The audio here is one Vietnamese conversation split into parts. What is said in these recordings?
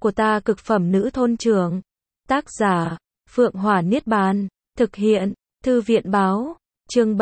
của ta cực phẩm nữ thôn trưởng. Tác giả, Phượng Hỏa Niết Bàn. Thực hiện, Thư viện báo. Chương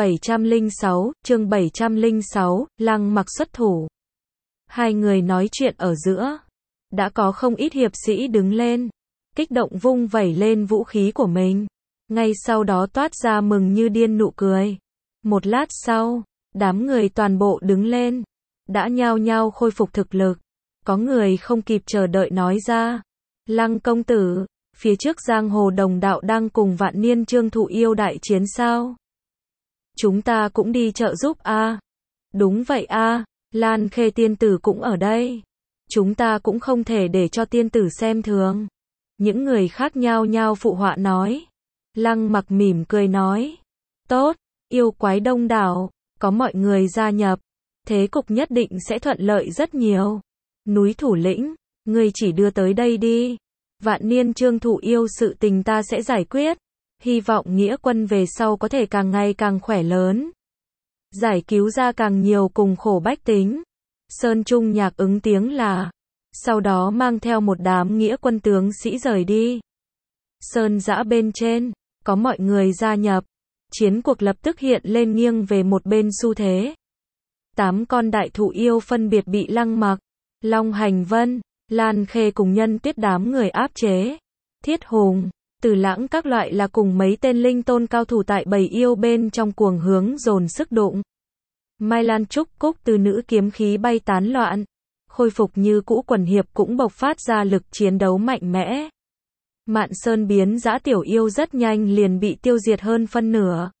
706, Lăng Mặc xuất thủ. Hai người nói chuyện ở giữa. Đã có không ít hiệp sĩ đứng lên. Kích động vung vẩy lên vũ khí của mình. Ngay sau đó toát ra mừng như điên nụ cười. Một lát sau, đám người toàn bộ đứng lên. Đã nhao nhao khôi phục thực lực. Có người không kịp chờ đợi nói ra. Lăng công tử, phía trước giang hồ đồng đạo đang cùng Vạn Niên Trương Thụ Yêu đại chiến sao? Chúng ta cũng đi trợ giúp a. Đúng vậy a, Lan Khê tiên tử cũng ở đây. Chúng ta cũng không thể để cho tiên tử xem thường. Những người khác nhao nhao phụ họa nói. Lăng Mặc mỉm cười nói. Tốt, yêu quái đông đảo, có mọi người gia nhập. Thế cục nhất định sẽ thuận lợi rất nhiều. Núi thủ lĩnh, ngươi chỉ đưa tới đây đi. Vạn Niên Trương Thụ Yêu sự tình ta sẽ giải quyết. Hy vọng nghĩa quân về sau có thể càng ngày càng khỏe lớn. Giải cứu ra càng nhiều cùng khổ bách tính. Sơn Trung Nhạc ứng tiếng là. Sau đó mang theo một đám nghĩa quân tướng sĩ rời đi. Sơn Dã bên trên, có mọi người gia nhập. Chiến cuộc lập tức hiện lên nghiêng về một bên xu thế. 8 con đại thụ yêu phân biệt bị Lăng Mặc, Long Hành Vân, Lan Khê cùng Nhân Tuyết đám người áp chế. Thiết Hùng, Tử Lãng các loại là cùng mấy tên linh tôn cao thủ tại bầy yêu bên trong cuồng hướng dồn sức đụng. Mai Lan Trúc Cúc từ nữ kiếm khí bay tán loạn. Khôi phục như cũ quần hiệp cũng bộc phát ra lực chiến đấu mạnh mẽ. Mạn Sơn biến dã tiểu yêu rất nhanh liền bị tiêu diệt hơn phân nửa.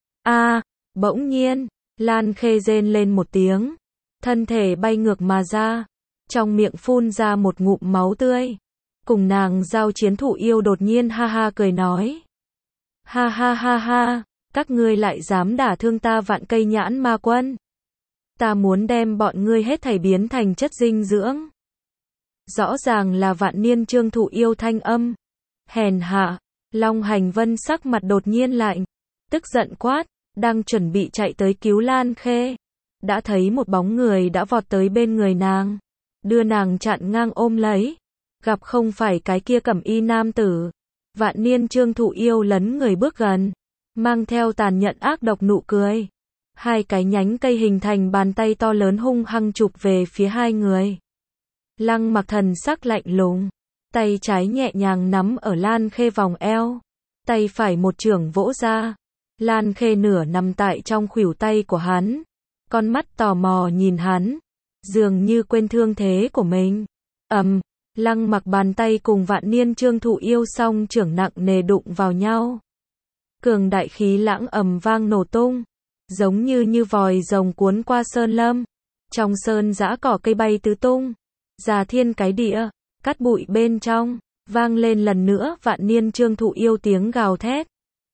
Bỗng nhiên, Lan Khê rên lên một tiếng. Thân thể bay ngược mà ra. Trong miệng phun ra một ngụm máu tươi. Cùng nàng giao chiến thụ yêu đột nhiên ha ha cười nói. Ha ha ha ha, các ngươi lại dám đả thương ta Vạn Cây Nhãn Ma Quân. Ta muốn đem bọn ngươi hết thảy biến thành chất dinh dưỡng. Rõ ràng là Vạn Niên Trương Thụ Yêu thanh âm. Hèn hạ, Long Hành Vân sắc mặt đột nhiên lạnh. Tức giận quát, đang chuẩn bị chạy tới cứu Lan Khê. Đã thấy một bóng người đã vọt tới bên người nàng. Đưa nàng chặn ngang ôm lấy. Gặp không phải cái kia cẩm y nam tử. Vạn Niên Trương Thụ Yêu lấn người bước gần. Mang theo tàn nhẫn ác độc nụ cười. Hai cái nhánh cây hình thành bàn tay to lớn hung hăng chụp về phía hai người. Lăng Mặc thần sắc lạnh lùng. Tay trái nhẹ nhàng nắm ở Lan Khê vòng eo. Tay phải một chưởng vỗ ra. Lan Khê nửa nằm tại trong khuỷu tay của hắn. Con mắt tò mò nhìn hắn. Dường như quên thương thế của mình. Lăng Mặc bàn tay cùng Vạn Niên Trương Thụ Yêu song chưởng nặng nề đụng vào nhau. Cường đại khí lãng ầm vang nổ tung. Giống như vòi rồng cuốn qua sơn lâm. Trong sơn dã cỏ cây bay tứ tung. Già thiên cái địa. Cát bụi bên trong. Vang lên lần nữa Vạn Niên Trương Thụ Yêu tiếng gào thét.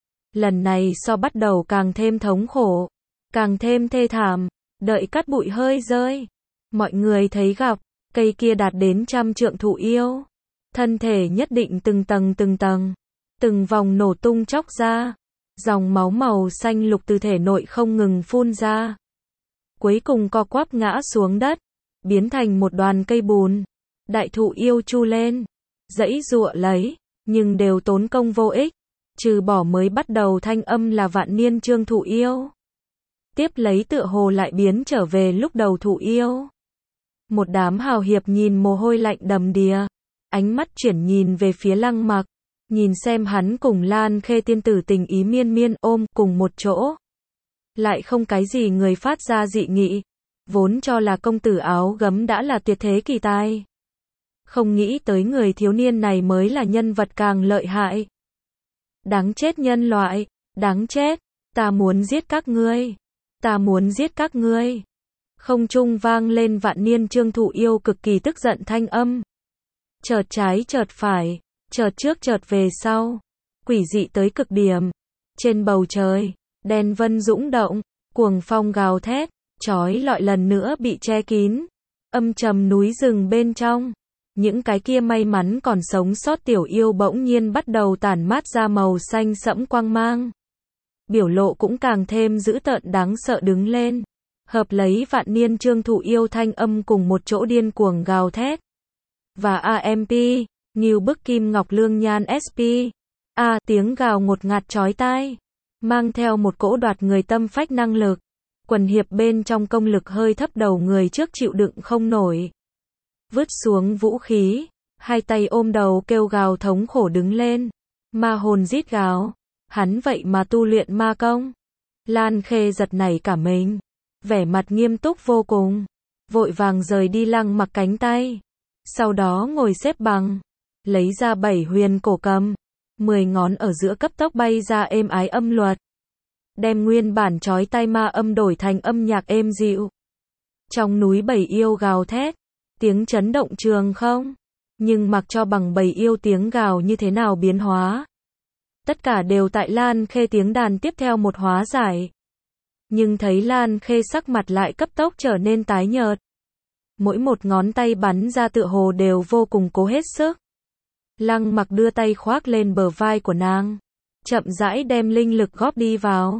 Lần này so bắt đầu càng thêm thống khổ. Càng thêm thê thảm. Đợi cát bụi hơi rơi. Mọi người thấy gặp. Cây kia đạt đến 100 trượng thụ yêu. Thân thể nhất định từng tầng. Từng vòng nổ tung chóc ra. Dòng máu màu xanh lục từ thể nội không ngừng phun ra. Cuối cùng co quắp ngã xuống đất. Biến thành một đoàn cây bùn. Đại thụ yêu chu lên. Giãy giụa lấy. Nhưng đều tốn công vô ích. Trừ bỏ mới bắt đầu thanh âm là Vạn Niên Trương Thụ Yêu. Tiếp lấy tựa hồ lại biến trở về lúc đầu thụ yêu. Một đám hào hiệp nhìn mồ hôi lạnh đầm đìa. Ánh mắt chuyển nhìn về phía Lăng Mặc. Nhìn xem hắn cùng Lan Khê tiên tử tình ý miên miên ôm cùng một chỗ. Lại không cái gì người phát ra dị nghị. Vốn cho là công tử áo gấm đã là tuyệt thế kỳ tài. Không nghĩ tới người thiếu niên này mới là nhân vật càng lợi hại. Đáng chết nhân loại, đáng chết, ta muốn giết các ngươi. Ta muốn giết các ngươi. Không trung vang lên Vạn Niên Trương Thụ Yêu cực kỳ tức giận thanh âm. Chợt trái chợt phải, chợt trước chợt về sau. Quỷ dị tới cực điểm. Trên bầu trời, đen vân dũng động, cuồng phong gào thét, chói lọi lần nữa bị che kín. Âm trầm núi rừng bên trong. Những cái kia may mắn còn sống sót tiểu yêu bỗng nhiên bắt đầu tản mát ra màu xanh sẫm quang mang. Biểu lộ cũng càng thêm dữ tợn đáng sợ đứng lên. Hợp lấy Vạn Niên Trương Thụ Yêu thanh âm cùng một chỗ điên cuồng gào thét. và AMP, Ngưu Bức Kim Ngọc Lương Nhan SP. Tiếng gào ngột ngạt chói tai, mang theo một cỗ đoạt người tâm phách năng lực. Quần hiệp bên trong công lực hơi thấp, đầu người trước chịu đựng không nổi. Vứt xuống vũ khí, hai tay ôm đầu kêu gào thống khổ đứng lên. Ma hồn rít gào, hắn vậy mà tu luyện ma công. Lan Khê giật nảy cả mình, vẻ mặt nghiêm túc vô cùng, vội vàng rời đi Lăng Mặc cánh tay. Sau đó ngồi xếp bằng, lấy ra 7 huyền cổ cầm, 10 ngón ở giữa cấp tốc bay ra êm ái âm luật, đem nguyên bản chói tai ma âm đổi thành âm nhạc êm dịu. Trong núi bầy yêu gào thét, tiếng chấn động trường không, nhưng mặc cho bằng bầy yêu tiếng gào như thế nào biến hóa, tất cả đều tại Lan Khê tiếng đàn tiếp theo một hóa giải. Nhưng thấy Lan Khê sắc mặt lại cấp tốc trở nên tái nhợt. Mỗi một ngón tay bắn ra tựa hồ đều vô cùng cố hết sức. Lăng Mặc đưa tay khoác lên bờ vai của nàng, chậm rãi đem linh lực góp đi vào.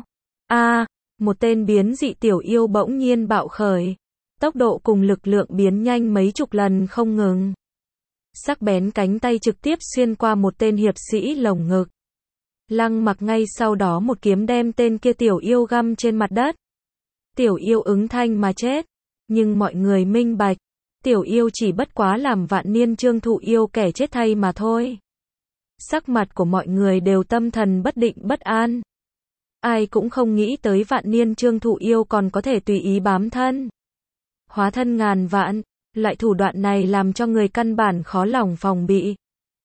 Một tên biến dị tiểu yêu bỗng nhiên bạo khởi, tốc độ cùng lực lượng biến nhanh mấy chục lần không ngừng. Sắc bén cánh tay trực tiếp xuyên qua một tên hiệp sĩ lồng ngực. Lăng Mặc ngay sau đó một kiếm đem tên kia tiểu yêu găm trên mặt đất. Tiểu yêu ứng thanh mà chết, nhưng mọi người minh bạch, tiểu yêu chỉ bất quá làm Vạn Niên Trương Thụ yêu kẻ chết thay mà thôi. Sắc mặt của mọi người đều tâm thần bất định bất an. Ai cũng không nghĩ tới Vạn Niên Trương Thụ yêu còn có thể tùy ý bám thân, hóa thân ngàn vạn. Loại thủ đoạn này làm cho người căn bản khó lòng phòng bị.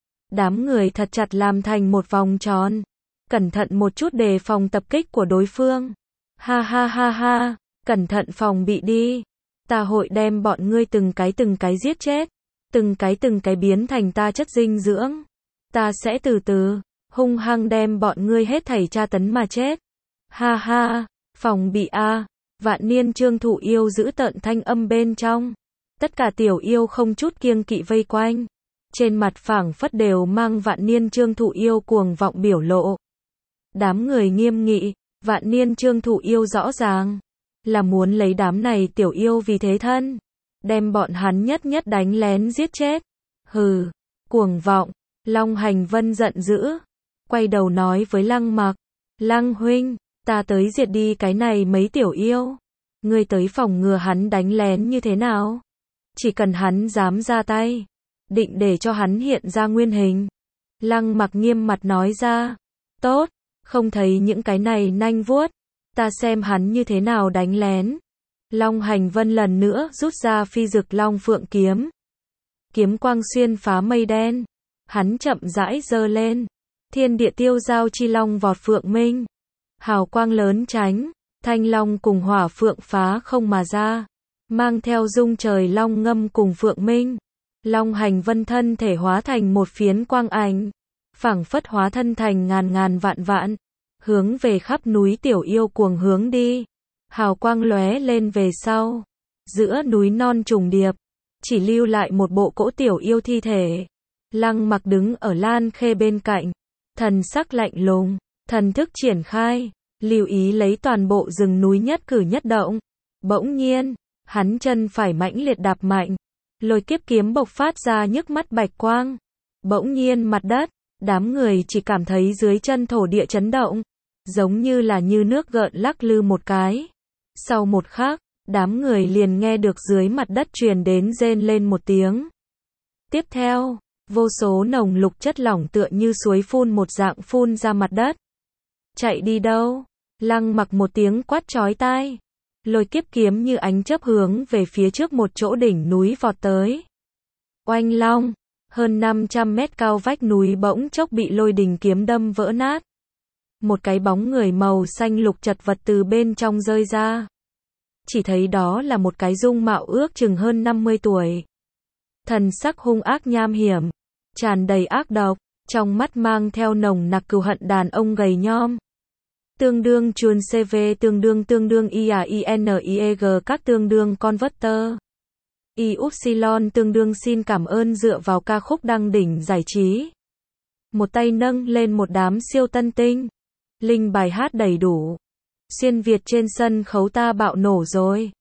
Đám người thật chặt làm thành một vòng tròn, cẩn thận một chút đề phòng tập kích của đối phương. Ha ha ha ha, cẩn thận phòng bị đi. Ta hội đem bọn ngươi từng cái giết chết, từng cái biến thành ta chất dinh dưỡng. Ta sẽ từ từ, hung hăng đem bọn ngươi hết thảy tra tấn mà chết. Ha ha, phòng bị a. Vạn Niên Trương Thụ yêu giữ tợn thanh âm bên trong. Tất cả tiểu yêu không chút kiêng kỵ vây quanh, trên mặt phảng phất đều mang Vạn Niên Trương Thụ yêu cuồng vọng biểu lộ. Đám người nghiêm nghị, Vạn Niên Trương Thụ yêu rõ ràng là muốn lấy đám này tiểu yêu vì thế thân, đem bọn hắn nhất nhất đánh lén giết chết. Hừ, cuồng vọng. Long Hành Vân giận dữ, quay đầu nói với Lăng Mặc, Lăng huynh, ta tới diệt đi cái này mấy tiểu yêu, ngươi tới phòng ngừa hắn đánh lén như thế nào? Chỉ cần hắn dám ra tay, định để cho hắn hiện ra nguyên hình. Lăng Mặc nghiêm mặt nói ra, tốt, không thấy những cái này nanh vuốt, ta xem hắn như thế nào đánh lén. Long Hành Vân lần nữa rút ra Phi Dực Long Phượng kiếm. Kiếm quang xuyên phá mây đen, hắn chậm rãi giơ lên. Thiên địa tiêu giao chi long vọt phượng minh, hào quang lớn tránh, thanh long cùng hỏa phượng phá không mà ra, mang theo dung trời long ngâm cùng phượng minh. Long Hành Vân thân thể hóa thành một phiến quang ảnh, phảng phất hóa thân thành ngàn ngàn vạn vạn, hướng về khắp núi tiểu yêu cuồng hướng đi. Hào quang lóe lên về sau, giữa núi non trùng điệp, chỉ lưu lại một bộ cỗ tiểu yêu thi thể. Lăng Mặc đứng ở Lan Khê bên cạnh, thần sắc lạnh lùng, thần thức triển khai, lưu ý lấy toàn bộ rừng núi nhất cử nhất động. Bỗng nhiên, hắn chân phải mãnh liệt đạp mạnh, lôi kiếp kiếm bộc phát ra nhức mắt bạch quang. Bỗng nhiên mặt đất, đám người chỉ cảm thấy dưới chân thổ địa chấn động, giống như là như nước gợn lắc lư một cái. Sau một khắc, đám người liền nghe được dưới mặt đất truyền đến rên lên một tiếng. Tiếp theo, vô số nồng lục chất lỏng tựa như suối phun một dạng phun ra mặt đất. Chạy đi đâu? Lăng Mặc một tiếng quát chói tai. Lôi kiếp kiếm như ánh chớp hướng về phía trước một chỗ đỉnh núi vọt tới. Oanh long, hơn 500 mét cao vách núi bỗng chốc bị lôi đình kiếm đâm vỡ nát. Một cái bóng người màu xanh lục chật vật từ bên trong rơi ra. Chỉ thấy đó là một cái dung mạo ước chừng hơn 50 tuổi. Thần sắc hung ác nham hiểm, tràn đầy ác độc, trong mắt mang theo nồng nặc cừu hận đàn ông gầy nhom. Tương đương chuồn CV tương đương IAINIEG các tương đương converter. Y-upsilon tương đương xin cảm ơn dựa vào ca khúc đăng đỉnh giải trí. Một tay nâng lên một đám siêu tân tinh. Linh bài hát đầy đủ. Xuyên Việt trên sân khấu ta bạo nổ rồi.